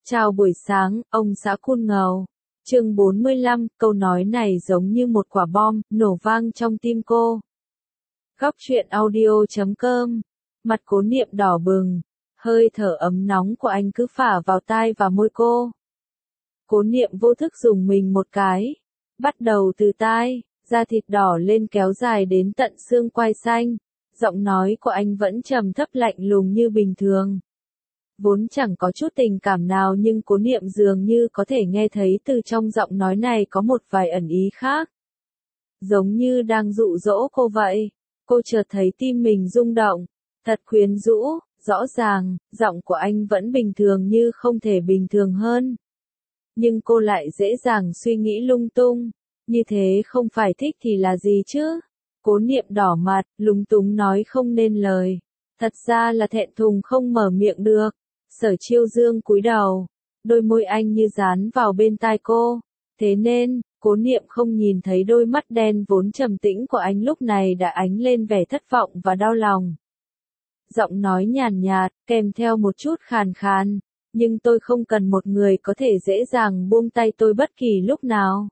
Chào buổi sáng, ông xã Cool Ngầu. Chương 45, câu nói này giống như một quả bom, nổ vang trong tim cô. Góc truyện audio.com. Mặt Cố Niệm đỏ bừng, hơi thở ấm nóng của anh cứ phả vào tai và môi cô. Cố Niệm vô thức dùng mình một cái, bắt đầu từ tai, da thịt đỏ lên kéo dài đến tận xương quai xanh. Giọng nói của anh vẫn trầm thấp lạnh lùng như bình thường. Vốn chẳng có chút tình cảm nào nhưng Cố Niệm dường như có thể nghe thấy từ trong giọng nói này có một vài ẩn ý khác. Giống như đang dụ dỗ cô vậy. Cô chợt thấy tim mình rung động, thật quyến rũ, rõ ràng, giọng của anh vẫn bình thường như không thể bình thường hơn. Nhưng cô lại dễ dàng suy nghĩ lung tung, như thế không phải thích thì là gì chứ? Cố Niệm đỏ mặt, lúng túng nói không nên lời. Thật ra là thẹn thùng không mở miệng được. Sở Chiêu Dương cúi đầu, đôi môi anh như dán vào bên tai cô, thế nên, Cố Niệm không nhìn thấy đôi mắt đen vốn trầm tĩnh của anh lúc này đã ánh lên vẻ thất vọng và đau lòng. Giọng nói nhàn nhạt, kèm theo một chút khàn khàn, nhưng tôi không cần một người có thể dễ dàng buông tay tôi bất kỳ lúc nào.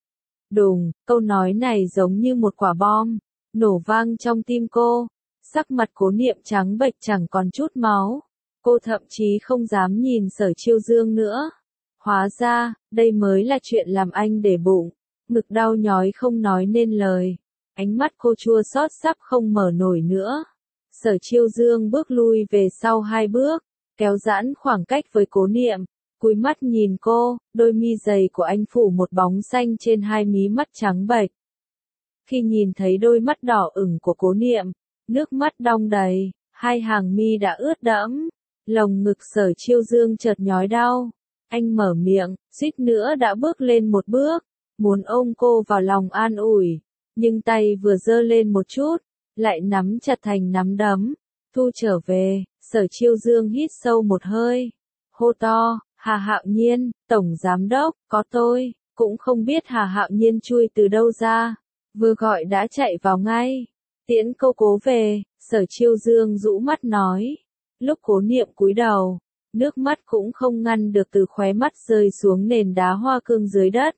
Đùng, câu nói này giống như một quả bom, nổ vang trong tim cô, sắc mặt Cố Niệm trắng bệch chẳng còn chút máu. Cô thậm chí không dám nhìn Sở Chiêu Dương nữa. Hóa ra, đây mới là chuyện làm anh để bụng. Ngực đau nhói không nói nên lời. Ánh mắt cô chua xót sắp không mở nổi nữa. Sở Chiêu Dương bước lui về sau 2 bước, kéo giãn khoảng cách với Cố Niệm, cúi mắt nhìn cô, đôi mi dày của anh phủ một bóng xanh trên 2 mí mắt trắng bệch. Khi nhìn thấy đôi mắt đỏ ửng của Cố Niệm, nước mắt đong đầy, 2 hàng mi đã ướt đẫm. Lồng ngực Sở Chiêu Dương chợt nhói đau. Anh mở miệng, suýt nữa đã bước lên một bước, muốn ôm cô vào lòng an ủi, nhưng tay vừa giơ lên một chút, lại nắm chặt thành nắm đấm. Thu trở về, Sở Chiêu Dương hít sâu một hơi, hô to, Hà Hạo Nhiên, Tổng Giám Đốc, có tôi, cũng không biết Hà Hạo Nhiên chui từ đâu ra, vừa gọi đã chạy vào ngay, tiễn cô Cố về. Sở Chiêu Dương rũ mắt nói. Lúc Cố Niệm cúi đầu, nước mắt cũng không ngăn được từ khóe mắt rơi xuống nền đá hoa cương dưới đất.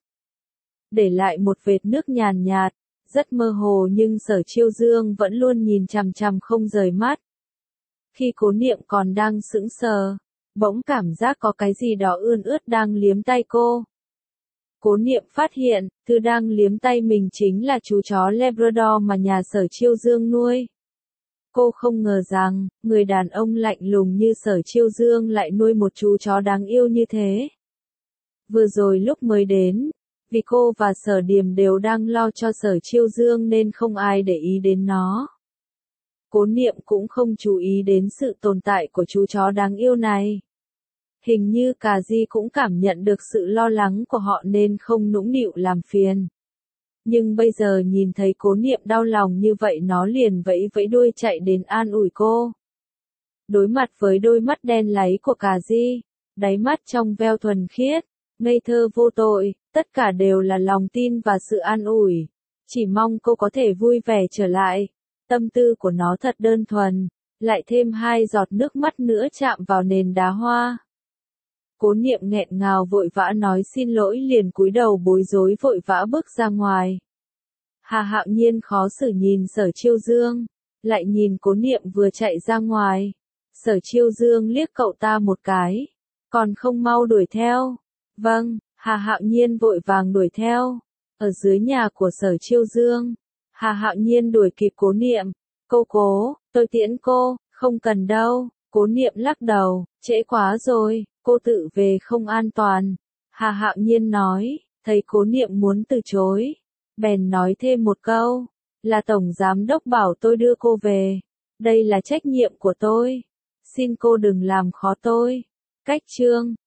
Để lại một vệt nước nhàn nhạt, rất mơ hồ nhưng Sở Chiêu Dương vẫn luôn nhìn chằm chằm không rời mắt. Khi Cố Niệm còn đang sững sờ, bỗng cảm giác có cái gì đó ươn ướt đang liếm tay cô. Cố Niệm phát hiện, thứ đang liếm tay mình chính là chú chó Labrador mà nhà Sở Chiêu Dương nuôi. Cô không ngờ rằng, người đàn ông lạnh lùng như Sở Chiêu Dương lại nuôi một chú chó đáng yêu như thế. Vừa rồi lúc mới đến, vì cô và Sở Điềm đều đang lo cho Sở Chiêu Dương nên không ai để ý đến nó. Cố Niệm cũng không chú ý đến sự tồn tại của chú chó đáng yêu này. Hình như Cà Di cũng cảm nhận được sự lo lắng của họ nên không nũng nịu làm phiền. Nhưng bây giờ nhìn thấy Cố Niệm đau lòng như vậy nó liền vẫy vẫy đuôi chạy đến an ủi cô. Đối mặt với đôi mắt đen láy của Cà Di, đáy mắt trong veo thuần khiết, ngây thơ vô tội, tất cả đều là lòng tin và sự an ủi. Chỉ mong cô có thể vui vẻ trở lại. Tâm tư của nó thật đơn thuần, lại thêm 2 giọt nước mắt nữa chạm vào nền đá hoa. Cố Niệm nghẹn ngào vội vã nói xin lỗi liền cúi đầu bối rối vội vã bước ra ngoài. Hà Hạo Nhiên khó xử nhìn Sở Chiêu Dương, lại nhìn Cố Niệm vừa chạy ra ngoài. Sở Chiêu Dương liếc cậu ta một cái, còn không mau đuổi theo. Vâng, Hà Hạo Nhiên vội vàng đuổi theo. Ở dưới nhà của Sở Chiêu Dương, Hà Hạo Nhiên đuổi kịp Cố Niệm. Cô Cố, tôi tiễn cô, không cần đâu. Cố Niệm lắc đầu, trễ quá rồi, cô tự về không an toàn. Hà Hạo Nhiên nói, thấy Cố Niệm muốn từ chối, bèn nói thêm một câu, là Tổng Giám Đốc bảo tôi đưa cô về. Đây là trách nhiệm của tôi. Xin cô đừng làm khó tôi. Cách chương